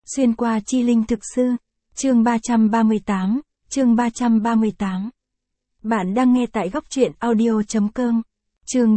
Xuyên qua chi linh thực sư. Chương 338, chương 338. Bạn đang nghe tại góc truyện audio.com. Chương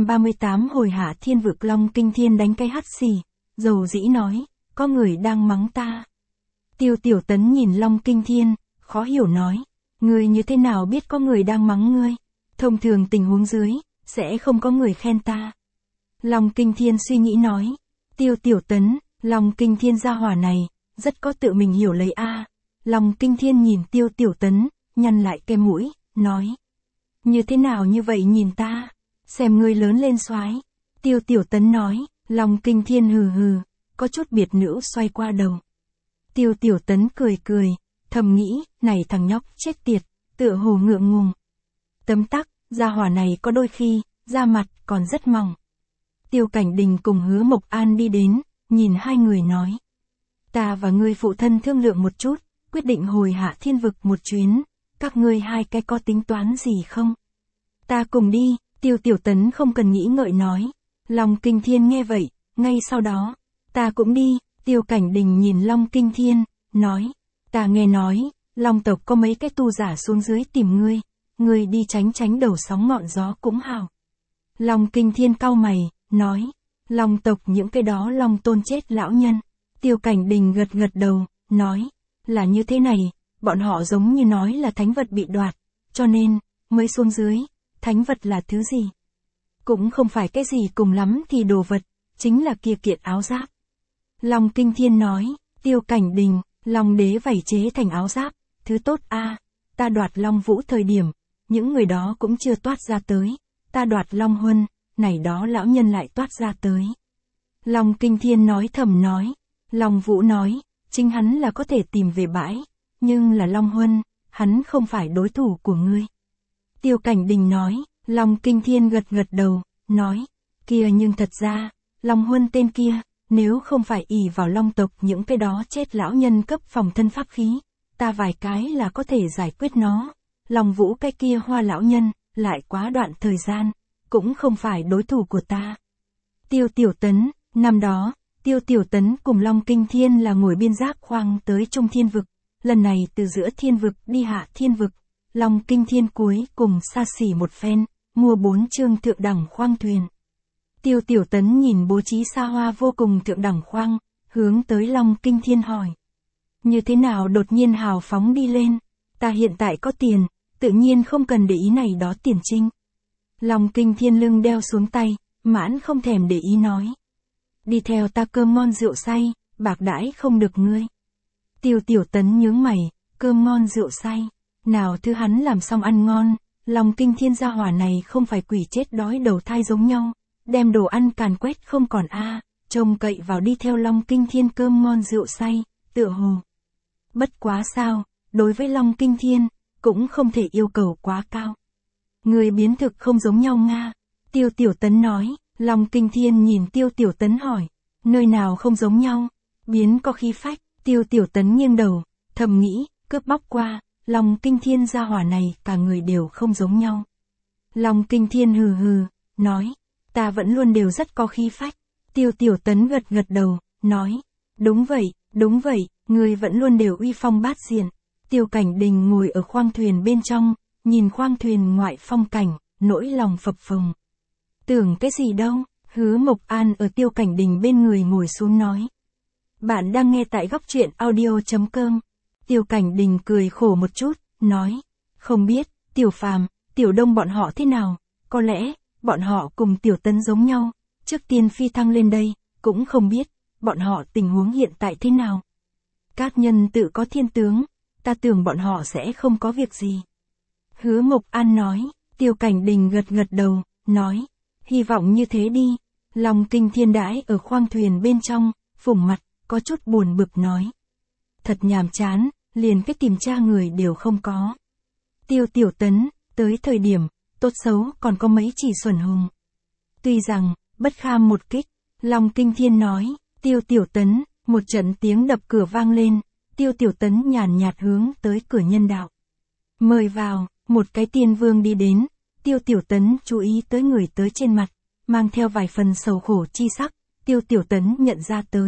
338 hồi hạ thiên vực Long Kinh Thiên đánh cái hắt xì, dầu dĩ nói, có người đang mắng ta. Tiêu Tiểu Tấn nhìn Long Kinh Thiên, khó hiểu nói, ngươi như thế nào biết có người đang mắng ngươi? Thông thường tình huống dưới, sẽ không có người khen ta. Long Kinh Thiên suy nghĩ nói, Tiêu Tiểu Tấn, Long Kinh Thiên gia hỏa này, rất có tự mình hiểu lấy a. Long Kinh Thiên nhìn Tiêu Tiểu Tấn, nhăn lại cái mũi, nói, như thế nào như vậy nhìn ta? Xem ngươi lớn lên soái. Tiêu Tiểu Tấn nói, Long Kinh Thiên hừ hừ, có chút biệt nữ xoay qua đầu. Tiêu Tiểu Tấn cười cười, thầm nghĩ, này thằng nhóc chết tiệt, tựa hồ ngượng ngùng. Tấm tắc, gia hỏa này có đôi khi, da mặt còn rất mỏng. Tiêu Cảnh Đình cùng Hứa Mộc An đi đến, nhìn hai người nói. Ta và ngươi phụ thân thương lượng một chút, quyết định hồi hạ thiên vực một chuyến, các ngươi hai cái có tính toán gì không? Ta cùng đi, Tiêu Tiểu Tấn không cần nghĩ ngợi nói. Long Kinh Thiên nghe vậy, ngay sau đó, ta cũng đi, Tiêu Cảnh Đình nhìn Long Kinh Thiên, nói, ta nghe nói, Long tộc có mấy cái tu giả xuống dưới tìm ngươi đi tránh tránh đầu sóng ngọn gió cũng hảo. Long Kinh Thiên cau mày, nói, Long tộc những cái đó Long tôn chết lão nhân. Tiêu Cảnh Đình gật gật đầu, nói, là như thế này, bọn họ giống như nói là thánh vật bị đoạt, cho nên, mới xuống dưới, thánh vật là thứ gì? Cũng không phải cái gì cùng lắm thì đồ vật, chính là kia kiện áo giáp. Long Kinh Thiên nói, Tiêu Cảnh Đình, Long đế vảy chế thành áo giáp, thứ tốt a. Ta đoạt Long Vũ thời điểm, những người đó cũng chưa toát ra tới, ta đoạt Long Huân, này đó lão nhân lại toát ra tới. Long Kinh Thiên nói thầm nói, Long Vũ nói, chính hắn là có thể tìm về bãi, nhưng là Long Huân, hắn không phải đối thủ của ngươi. Tiêu Cảnh Đình nói, Long Kinh Thiên gật gật đầu, nói, kia nhưng thật ra, Long Huân tên kia, nếu không phải ỷ vào Long tộc những cái đó chết lão nhân cấp phòng thân pháp khí, ta vài cái là có thể giải quyết nó. Long Vũ cái kia hoa lão nhân, lại quá đoạn thời gian, cũng không phải đối thủ của ta. Tiêu Tiểu Tấn, năm đó, Tiêu Tiểu Tấn cùng Long Kinh Thiên là ngồi biên giác khoang tới Trung Thiên Vực, lần này từ giữa Thiên Vực đi hạ Thiên Vực, Long Kinh Thiên cuối cùng xa xỉ một phen, mua 4 chương thượng đẳng khoang thuyền. Tiêu Tiểu Tấn nhìn bố trí xa hoa vô cùng thượng đẳng khoang, hướng tới Long Kinh Thiên hỏi. Như thế nào đột nhiên hào phóng đi lên, ta hiện tại có tiền, tự nhiên không cần để ý này đó tiền trinh. Long Kinh Thiên lưng đeo xuống tay, mãn không thèm để ý nói. Đi theo ta cơm ngon rượu say, bạc đãi không được ngươi. Tiêu Tiểu Tấn nhướng mày, cơm ngon rượu say, nào thứ hắn làm xong ăn ngon, Long Kinh Thiên gia hỏa này không phải quỷ chết đói đầu thai giống nhau, đem đồ ăn càn quét không còn a, trông cậy vào đi theo Long Kinh Thiên cơm ngon rượu say, tựa hồ. Bất quá sao, đối với Long Kinh Thiên, cũng không thể yêu cầu quá cao. Người biến thực không giống nhau nga. Tiêu Tiểu Tấn nói, Long Kinh Thiên nhìn Tiêu Tiểu Tấn hỏi, nơi nào không giống nhau, biến có khí phách. Tiêu Tiểu Tấn nghiêng đầu, thầm nghĩ, cướp bóc qua, Long Kinh Thiên gia hỏa này cả người đều không giống nhau. Long Kinh Thiên hừ hừ, nói, ta vẫn luôn đều rất có khí phách. Tiêu Tiểu Tấn gật gật đầu, nói, đúng vậy, người vẫn luôn đều uy phong bát diện. Tiêu Cảnh Đình ngồi ở khoang thuyền bên trong, nhìn khoang thuyền ngoại phong cảnh, nỗi lòng phập phồng. Tưởng cái gì đâu, Hứa Mộc An ở Tiêu Cảnh Đình bên người ngồi xuống nói. Bạn đang nghe tại góc truyện audio.com. Tiêu Cảnh Đình cười khổ một chút, nói, không biết, Tiểu Phàm, Tiểu Đông bọn họ thế nào, có lẽ, bọn họ cùng Tiểu Tấn giống nhau, trước tiên phi thăng lên đây, cũng không biết, bọn họ tình huống hiện tại thế nào. Các nhân tự có thiên tướng, ta tưởng bọn họ sẽ không có việc gì. Hứa Mộc An nói, Tiêu Cảnh Đình gật gật đầu, nói, hy vọng như thế đi. Long Kinh Thiên đãi ở khoang thuyền bên trong, phủng mặt, có chút buồn bực nói. Thật nhàm chán, liền cái tìm tra người đều không có. Tiêu Tiểu Tấn, tới thời điểm, tốt xấu còn có mấy chỉ xuẩn hùng. Tuy rằng, bất kham một kích, Long Kinh Thiên nói, Tiêu Tiểu Tấn, một trận tiếng đập cửa vang lên, Tiêu Tiểu Tấn nhàn nhạt hướng tới cửa nhân đạo. Mời vào, một cái tiên vương đi đến, Tiêu Tiểu Tấn chú ý tới người tới trên mặt, mang theo vài phần sầu khổ chi sắc, Tiêu Tiểu Tấn nhận ra tới,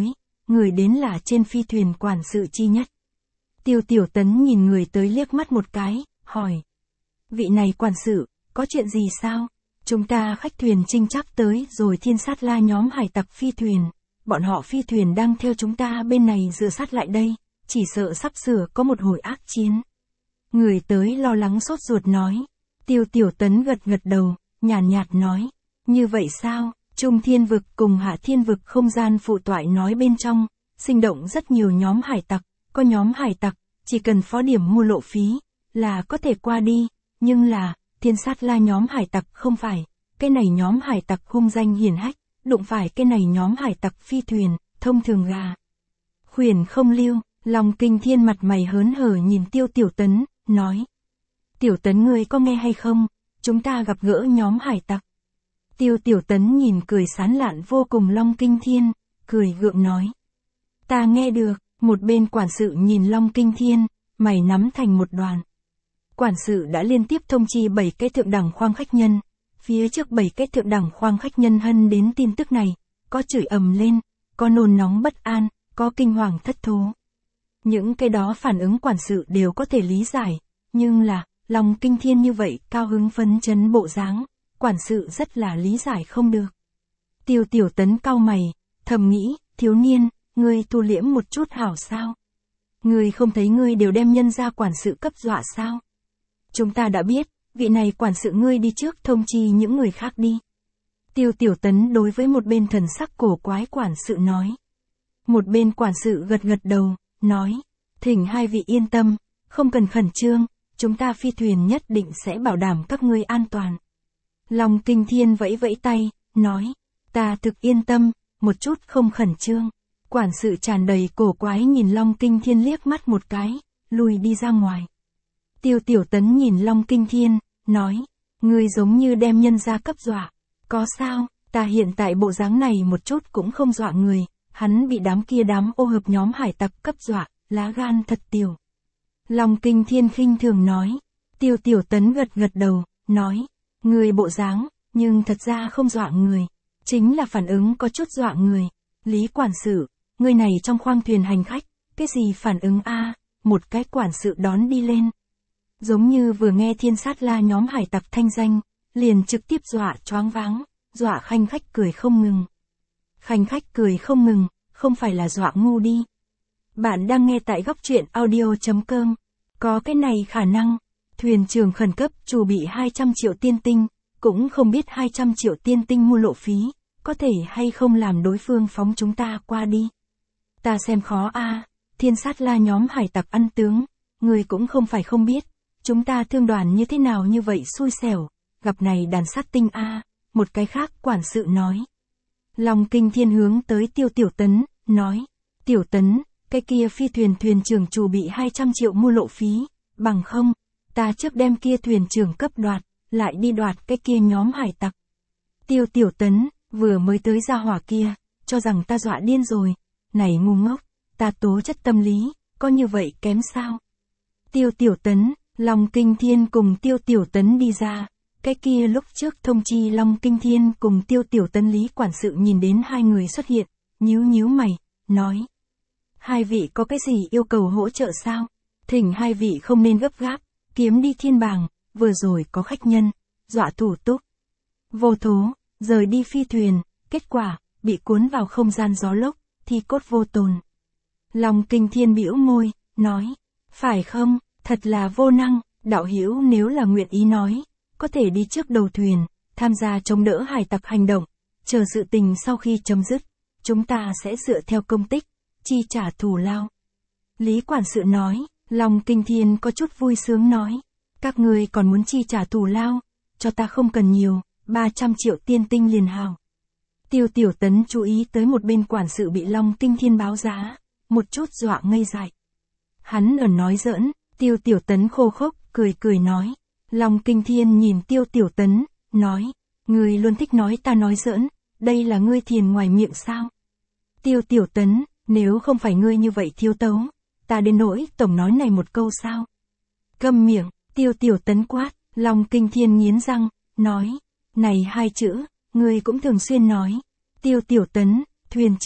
người đến là trên phi thuyền quản sự chi nhất. Tiêu Tiểu Tấn nhìn người tới liếc mắt một cái, hỏi. Vị này quản sự, có chuyện gì sao? Chúng ta khách thuyền trinh chắc tới rồi Thiên Sát La nhóm hải tặc phi thuyền. Bọn họ phi thuyền đang theo chúng ta bên này dựa sát lại đây, chỉ sợ sắp sửa có một hồi ác chiến. Người tới lo lắng sốt ruột nói. Tiêu Tiểu Tấn gật gật đầu, nhàn nhạt nói. Như vậy sao? Trung Thiên Vực cùng Hạ Thiên Vực không gian phụ toại nói bên trong, sinh động rất nhiều nhóm hải tặc, có nhóm hải tặc, chỉ cần phó điểm mua lộ phí, là có thể qua đi, nhưng là, Thiên Sát La nhóm hải tặc không phải, cái này nhóm hải tặc hung danh hiển hách, đụng phải cái này nhóm hải tặc phi thuyền, thông thường gà. Khuyển không lưu, Long Kinh Thiên mặt mày hớn hở nhìn Tiêu Tiểu Tấn, nói. Tiểu Tấn ngươi có nghe hay không, chúng ta gặp gỡ nhóm hải tặc. Tiêu Tiểu Tấn nhìn cười sán lạn vô cùng Long Kinh Thiên, cười gượng nói. Ta nghe được, một bên quản sự nhìn Long Kinh Thiên, mày nắm thành một đoàn. Quản sự đã liên tiếp thông chi 7 cái thượng đẳng khoang khách nhân, phía trước 7 cái thượng đẳng khoang khách nhân hân đến tin tức này, có chửi ầm lên, có nôn nóng bất an, có kinh hoàng thất thố. Những cái đó phản ứng quản sự đều có thể lý giải, nhưng là, Long Kinh Thiên như vậy cao hứng phấn chấn bộ dáng, quản sự rất là lý giải không được. Tiêu Tiểu Tấn cau mày, thầm nghĩ, thiếu niên, ngươi thu liễm một chút hảo sao? Ngươi không thấy ngươi đều đem nhân ra quản sự cấp dọa sao? Chúng ta đã biết, vị này quản sự ngươi đi trước thông chi những người khác đi. Tiêu Tiểu Tấn đối với một bên thần sắc cổ quái quản sự nói. Một bên quản sự gật gật đầu, nói, thỉnh hai vị yên tâm, không cần khẩn trương, chúng ta phi thuyền nhất định sẽ bảo đảm các ngươi an toàn. Long Kinh Thiên vẫy vẫy tay, nói, ta thực yên tâm, một chút không khẩn trương. Quản sự tràn đầy cổ quái nhìn Long Kinh Thiên liếc mắt một cái, lùi đi ra ngoài. Tiêu Tiểu Tấn nhìn Long Kinh Thiên, nói, ngươi giống như đem nhân ra cấp dọa. Có sao, ta hiện tại bộ dáng này một chút cũng không dọa người, hắn bị đám ô hợp nhóm hải tặc cấp dọa, lá gan thật tiểu. Long Kinh Thiên khinh thường nói. Tiêu Tiểu Tấn gật gật đầu, nói, người bộ dáng, nhưng thật ra không dọa người, chính là phản ứng có chút dọa người. Lý quản sự, người này trong khoang thuyền hành khách, cái gì phản ứng a? Một cái quản sự đón đi lên. Giống như vừa nghe Thiên Sát La nhóm hải tặc thanh danh, liền trực tiếp dọa choáng váng, dọa khanh khách cười không ngừng. Khanh khách cười không ngừng, không phải là dọa ngu đi. Bạn đang nghe tại góc truyện audio.com. Có cái này khả năng, thuyền trưởng khẩn cấp chủ bị 200 triệu tiên tinh, cũng không biết 200 triệu tiên tinh mua lộ phí, có thể hay không làm đối phương phóng chúng ta qua đi. Ta xem khó a. Thiên Sát La nhóm hải tặc ăn tướng, người cũng không phải không biết, chúng ta thương đoàn như thế nào như vậy xui xẻo, gặp này đàn sát tinh a. Một cái khác quản sự nói. Long Kinh Thiên hướng tới Tiêu Tiểu Tấn, nói, Tiểu Tấn, cái kia phi thuyền trưởng chủ bị 200 triệu mua lộ phí, bằng không, ta trước đem kia thuyền trưởng cấp đoạt, lại đi đoạt cái kia nhóm hải tặc. Tiêu Tiểu Tấn, vừa mới tới ra hỏa kia, cho rằng ta dọa điên rồi, này ngu ngốc, ta tố chất tâm lý, có như vậy kém sao? Tiêu Tiểu Tấn, Long Kinh Thiên cùng Tiêu Tiểu Tấn đi ra, cái kia lúc trước thông chi Long Kinh Thiên cùng Tiêu Tiểu Tấn Lý quản sự nhìn đến hai người xuất hiện, nhíu mày, nói. Hai vị có cái gì yêu cầu hỗ trợ sao? Thỉnh hai vị không nên gấp gáp, kiếm đi thiên bàng, vừa rồi có khách nhân, dọa thủ túc. Vô thố, rời đi phi thuyền, kết quả, bị cuốn vào không gian gió lốc, thi cốt vô tồn. Long Kinh Thiên bĩu môi, nói, phải không, thật là vô năng, đạo hữu nếu là nguyện ý nói, có thể đi trước đầu thuyền, tham gia chống đỡ hải tặc hành động, chờ sự tình sau khi chấm dứt, chúng ta sẽ dựa theo công tích, chi trả thù lao. Lý quản sự nói, Long Kinh Thiên có chút vui sướng nói, các ngươi còn muốn chi trả thù lao, cho ta không cần nhiều, 300 triệu tiên tinh liền hào. Tiêu Tiểu Tấn chú ý tới một bên quản sự bị Long Kinh Thiên báo giá, một chút dọa ngây dại. Hắn ở nói giỡn, Tiêu Tiểu Tấn khô khốc, cười nói. Long Kinh Thiên nhìn Tiêu Tiểu Tấn, nói, ngươi luôn thích nói ta nói giỡn, đây là ngươi thiền ngoài miệng sao? Tiêu Tiểu Tấn, nếu không phải ngươi như vậy thiếu tấu, ta đến nỗi tổng nói này một câu sao? Câm miệng, Tiêu Tiểu Tấn quát, Long Kinh Thiên nghiến răng, nói, này hai chữ, ngươi cũng thường xuyên nói. Tiêu Tiểu Tấn, thuyền trưởng,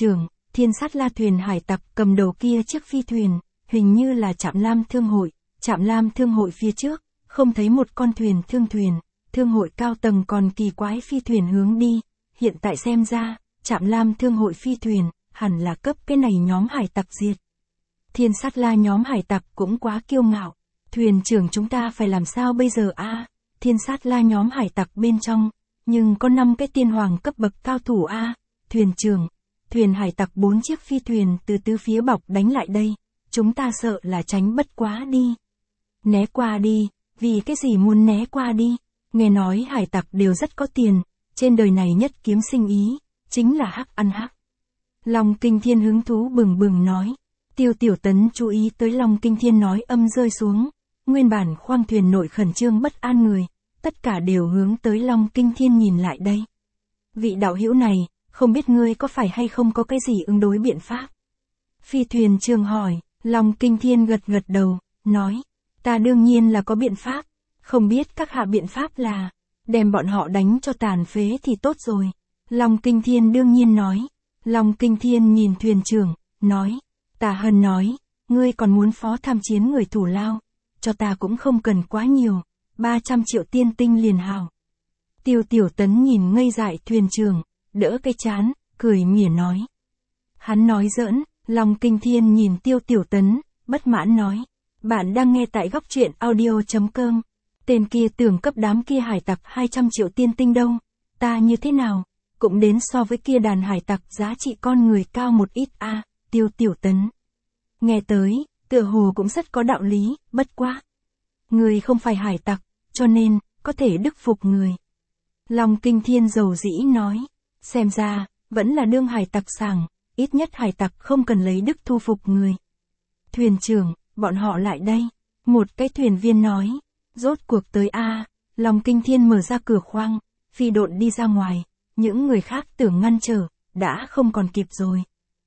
Thiên Sát La thuyền hải tặc cầm đầu kia chiếc phi thuyền, hình như là Trạm Lam Thương hội. Trạm Lam Thương hội phía trước, không thấy một con thuyền thuyền, thương hội cao tầng còn kỳ quái phi thuyền hướng đi, hiện tại xem ra, Trạm Lam Thương hội phi thuyền, hẳn là cấp cái này nhóm hải tặc diệt. Thiên Sát La nhóm hải tặc cũng quá kiêu ngạo, thuyền trưởng chúng ta phải làm sao bây giờ a? Thiên Sát La nhóm hải tặc bên trong, nhưng có 5 cái tiên hoàng cấp bậc cao thủ a, thuyền trưởng, thuyền hải tặc 4 chiếc phi thuyền từ tứ phía bọc đánh lại đây, chúng ta sợ là tránh bất quá đi. Né qua đi, vì cái gì muốn né qua đi, nghe nói hải tặc đều rất có tiền, trên đời này nhất kiếm sinh ý, chính là hắc ăn hắc. Long Kinh Thiên hứng thú bừng bừng nói, Tiêu Tiểu Tấn chú ý tới Long Kinh Thiên nói âm rơi xuống, nguyên bản khoang thuyền nội khẩn trương bất an người, tất cả đều hướng tới Long Kinh Thiên nhìn lại đây. Vị đạo hữu này, không biết ngươi có phải hay không có cái gì ứng đối biện pháp? Phi thuyền trưởng hỏi, Long Kinh Thiên gật gật đầu, nói, ta đương nhiên là có biện pháp, không biết các hạ biện pháp là, đem bọn họ đánh cho tàn phế thì tốt rồi. Long Kinh Thiên đương nhiên nói, Long Kinh Thiên nhìn thuyền trưởng, nói, Tả Hân nói, ngươi còn muốn phó tham chiến người thủ lao, cho ta cũng không cần quá nhiều, 300 triệu tiên tinh liền hào. Tiêu Tiểu Tấn nhìn ngây dại thuyền trưởng, đỡ cái chán, cười mỉa nói. Hắn nói giỡn, Long Kinh Thiên nhìn Tiêu Tiểu Tấn, bất mãn nói, bạn đang nghe tại góc truyện audio.com, tên kia tưởng cấp đám kia hải tặc 200 triệu tiên tinh đâu, ta như thế nào, cũng đến so với kia đàn hải tặc giá trị con người cao một ít a. Tiêu Tiểu Tấn nghe tới, tựa hồ cũng rất có đạo lý, bất quá. Người không phải hải tặc, cho nên, có thể đức phục người. Long Kinh Thiên dầu dĩ nói, xem ra, vẫn là đương hải tặc sảng, ít nhất hải tặc không cần lấy đức thu phục người. Thuyền trưởng, bọn họ lại đây. Một cái thuyền viên nói, rốt cuộc tới a. Long Kinh Thiên mở ra cửa khoang, phi độn đi ra ngoài, những người khác tưởng ngăn trở, đã không còn kịp rồi.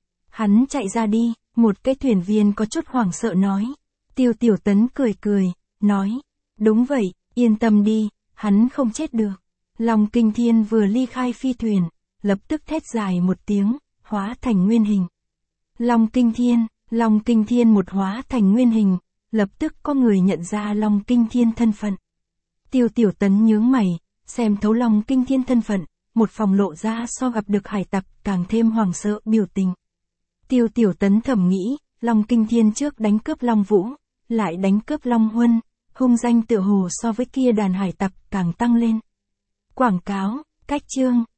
Hắn chạy ra đi, một cái thuyền viên có chút hoảng sợ nói. Tiêu Tiểu Tấn cười cười, nói, đúng vậy, yên tâm đi, hắn không chết được. Long Kinh Thiên vừa ly khai phi thuyền, lập tức thét dài một tiếng, hóa thành nguyên hình. Long Kinh Thiên một hóa thành nguyên hình, lập tức có người nhận ra Long Kinh Thiên thân phận. Tiêu Tiểu Tấn nhướng mày, xem thấu Long Kinh Thiên thân phận, một phòng lộ ra so gặp được hải tặc càng thêm hoảng sợ biểu tình. Tiêu Tiểu Tấn thầm nghĩ, Long Kinh Thiên trước đánh cướp Long Vũ, lại đánh cướp Long Huân, hung danh tựa hồ so với kia đàn hải tặc càng tăng lên. Quảng cáo, cách chương.